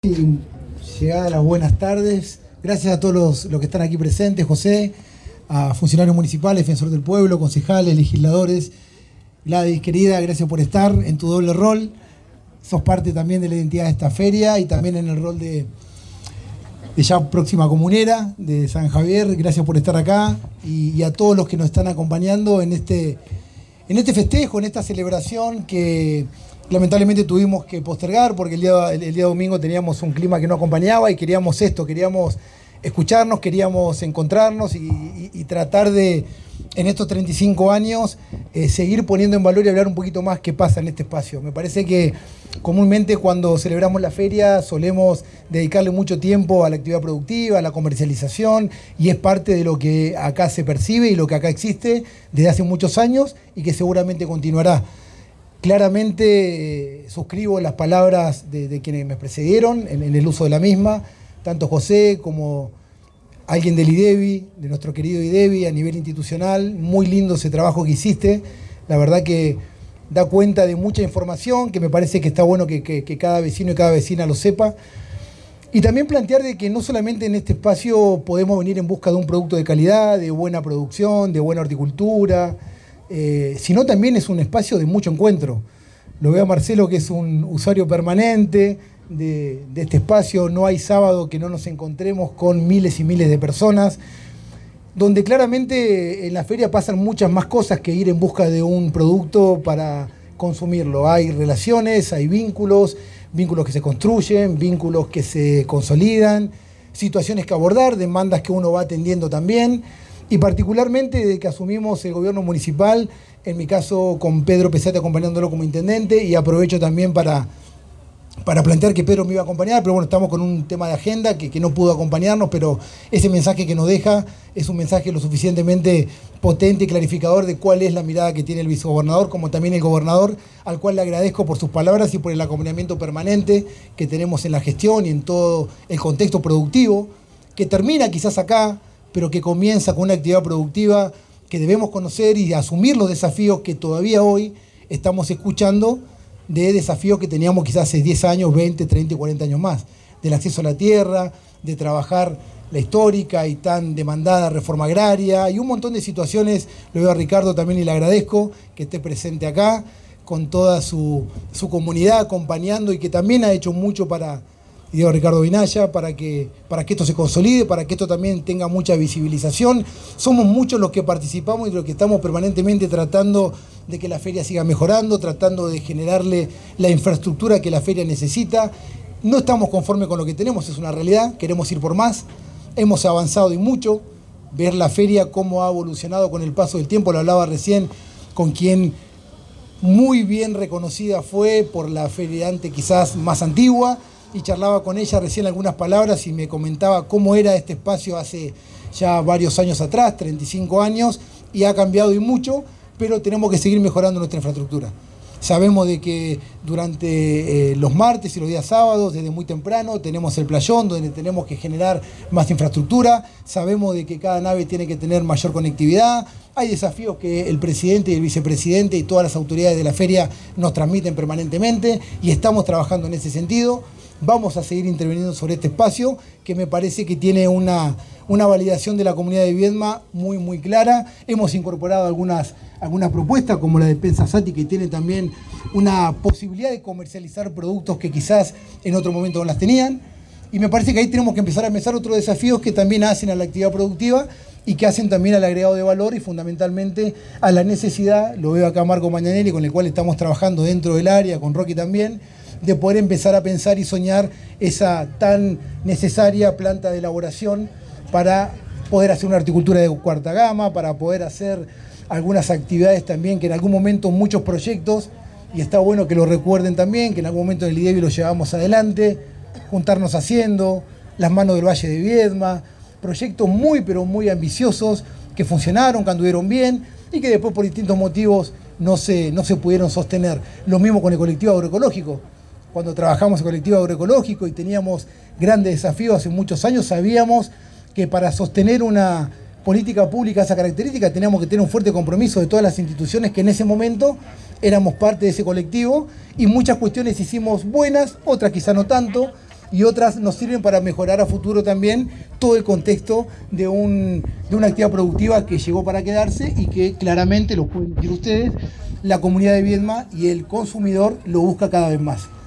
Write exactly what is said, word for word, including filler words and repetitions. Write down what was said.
Y llegadas las buenas tardes, gracias a todos los, los que están aquí presentes, José, a funcionarios municipales, defensor del pueblo, concejales, legisladores. Gladys, querida, gracias por estar en tu doble rol. Sos parte también de la identidad de esta feria y también en el rol de, de ya próxima comunera de San Javier. Gracias por estar acá y, y a todos los que nos están acompañando en este, en este festejo, en esta celebración que lamentablemente tuvimos que postergar porque el día, el, el día domingo teníamos un clima que no acompañaba y queríamos esto, queríamos escucharnos, queríamos encontrarnos y, y, y tratar de, en estos treinta y cinco años, eh, seguir poniendo en valor y hablar un poquito más qué pasa en este espacio. Me parece que comúnmente cuando celebramos la feria solemos dedicarle mucho tiempo a la actividad productiva, a la comercialización, y es parte de lo que acá se percibe y lo que acá existe desde hace muchos años y que seguramente continuará. Claramente eh, suscribo las palabras de, de quienes me precedieron en, en el uso de la misma, tanto José como alguien del IDEBI, de nuestro querido IDEBI a nivel institucional. Muy lindo ese trabajo que hiciste, la verdad que da cuenta de mucha información, que me parece que está bueno que, que, que cada vecino y cada vecina lo sepa. Y también plantear de que no solamente en este espacio podemos venir en busca de un producto de calidad, de buena producción, de buena horticultura, Eh, sino también es un espacio de mucho encuentro. Lo veo a Marcelo, que es un usuario permanente de, de este espacio. No hay sábado que no nos encontremos con miles y miles de personas, donde claramente en la feria pasan muchas más cosas que ir en busca de un producto para consumirlo. Hay relaciones, hay vínculos, vínculos que se construyen, vínculos que se consolidan, situaciones que abordar, demandas que uno va atendiendo también. Y particularmente desde que asumimos el gobierno municipal, en mi caso con Pedro Pesate acompañándolo como intendente, y aprovecho también para, para plantear que Pedro me iba a acompañar, pero bueno, estamos con un tema de agenda que, que no pudo acompañarnos, pero ese mensaje que nos deja es un mensaje lo suficientemente potente y clarificador de cuál es la mirada que tiene el vicegobernador, como también el gobernador, al cual le agradezco por sus palabras y por el acompañamiento permanente que tenemos en la gestión y en todo el contexto productivo, que termina quizás acá, pero que comienza con una actividad productiva que debemos conocer y asumir los desafíos que todavía hoy estamos escuchando, de desafíos que teníamos quizás hace diez años, veinte, treinta y cuarenta años más, del acceso a la tierra, de trabajar la histórica y tan demandada reforma agraria y un montón de situaciones. Lo veo a Ricardo también y le agradezco que esté presente acá con toda su, su comunidad acompañando y que también ha hecho mucho para... y digo Ricardo Vinaya, para que, para que esto se consolide, para que esto también tenga mucha visibilización. Somos muchos los que participamos y los que estamos permanentemente tratando de que la feria siga mejorando, tratando de generarle la infraestructura que la feria necesita. No estamos conformes con lo que tenemos, es una realidad, queremos ir por más. Hemos avanzado y mucho, ver la feria cómo ha evolucionado con el paso del tiempo, lo hablaba recién con quien muy bien reconocida fue por la feriante quizás más antigua, y charlaba con ella recién algunas palabras y me comentaba cómo era este espacio hace ya varios años atrás, treinta y cinco años, y ha cambiado y mucho, pero tenemos que seguir mejorando nuestra infraestructura. Sabemos de que durante eh, los martes y los días sábados, desde muy temprano, tenemos el playón donde tenemos que generar más infraestructura. Sabemos de que cada nave tiene que tener mayor conectividad. Hay desafíos que el presidente y el vicepresidente y todas las autoridades de la feria nos transmiten permanentemente y estamos trabajando en ese sentido. Vamos a seguir interviniendo sobre este espacio que me parece que tiene una, una validación de la comunidad de Viedma muy, muy clara. Hemos incorporado algunas, algunas propuestas como la de Pensasati, que tiene también una posibilidad de comercializar productos que quizás en otro momento no las tenían. Y me parece que ahí tenemos que empezar a pensar otros desafíos que también hacen a la actividad productiva y que hacen también al agregado de valor y fundamentalmente a la necesidad, lo veo acá Marco Mañanelli, con el cual estamos trabajando dentro del área, con Rocky también, de poder empezar a pensar y soñar esa tan necesaria planta de elaboración para poder hacer una horticultura de cuarta gama, para poder hacer algunas actividades también que en algún momento muchos proyectos, y está bueno que lo recuerden también, que en algún momento en el IDEBI lo llevamos adelante, juntarnos haciendo, las manos del Valle de Viedma, proyectos muy pero muy ambiciosos que funcionaron, que anduvieron bien y que después por distintos motivos no se, no se pudieron sostener. Lo mismo con el colectivo agroecológico. Cuando trabajamos en colectivo agroecológico y teníamos grandes desafíos hace muchos años, sabíamos que para sostener una política pública de esa característica teníamos que tener un fuerte compromiso de todas las instituciones que en ese momento éramos parte de ese colectivo y muchas cuestiones hicimos buenas, otras quizá no tanto, y otras nos sirven para mejorar a futuro también todo el contexto de, un, de una actividad productiva que llegó para quedarse y que claramente, lo pueden decir ustedes, la comunidad de Viedma y el consumidor lo busca cada vez más.